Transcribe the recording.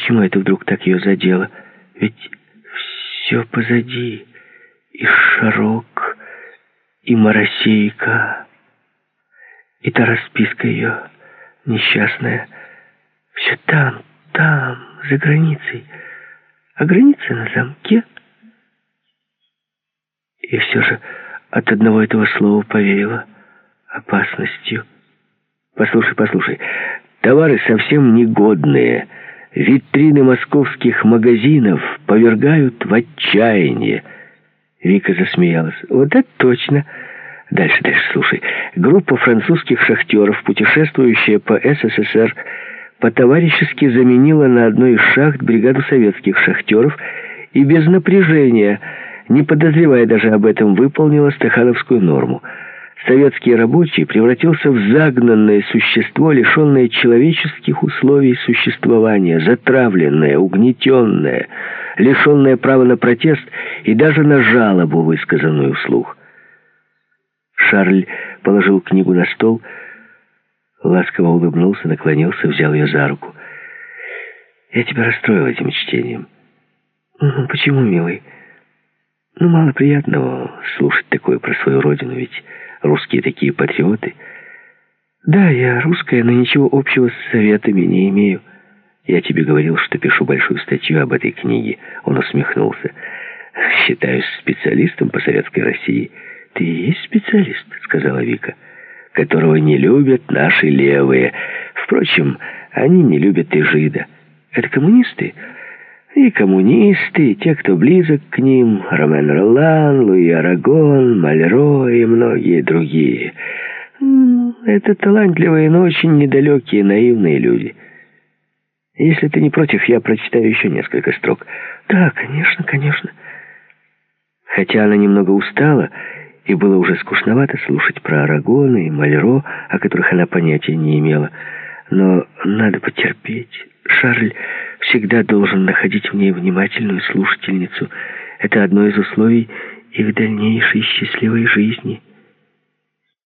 Почему это вдруг так ее задело? Ведь все позади. И Шарок, и Моросейка, и та расписка ее несчастная. Все там, за границей. А граница на замке. И все же от одного этого слова повеяло опасностью. Послушай, товары совсем негодные. Витрины московских магазинов повергают в отчаяние. Вика засмеялась. Вот это точно. Дальше, слушай. Группа французских шахтеров, путешествующая по СССР, по-товарищески заменила на одной из шахт бригаду советских шахтеров и без напряжения, не подозревая даже об этом, выполнила стахановскую норму. Советский рабочий превратился в загнанное существо, лишенное человеческих условий существования, затравленное, угнетенное, лишенное права на протест и даже на жалобу, высказанную вслух. Шарль положил книгу на стол, ласково улыбнулся, наклонился, взял ее за руку. «Я тебя расстроил этим чтением». «Почему, милый?» «Мало приятного слушать такое про свою родину, ведь русские такие патриоты». «Да, я русская, но ничего общего с советами не имею». «Я тебе говорил, что пишу большую статью об этой книге». Он усмехнулся. «Считаюсь специалистом по советской России». «Ты и есть специалист», — сказала Вика, «которого не любят наши левые. Впрочем, они не любят и жида». «Это коммунисты?» «И коммунисты, и те, кто близок к ним, Ромен Ролан, Луи Арагон, Мальро и многие другие. Это талантливые, но очень недалекие, наивные люди. Если ты не против, я прочитаю еще несколько строк». «Да, конечно». Хотя она немного устала, и было уже скучновато слушать про Арагона и Мальро, о которых она понятия не имела. Но надо потерпеть. Шарль всегда должен находить в ней внимательную слушательницу. Это одно из условий их дальнейшей счастливой жизни.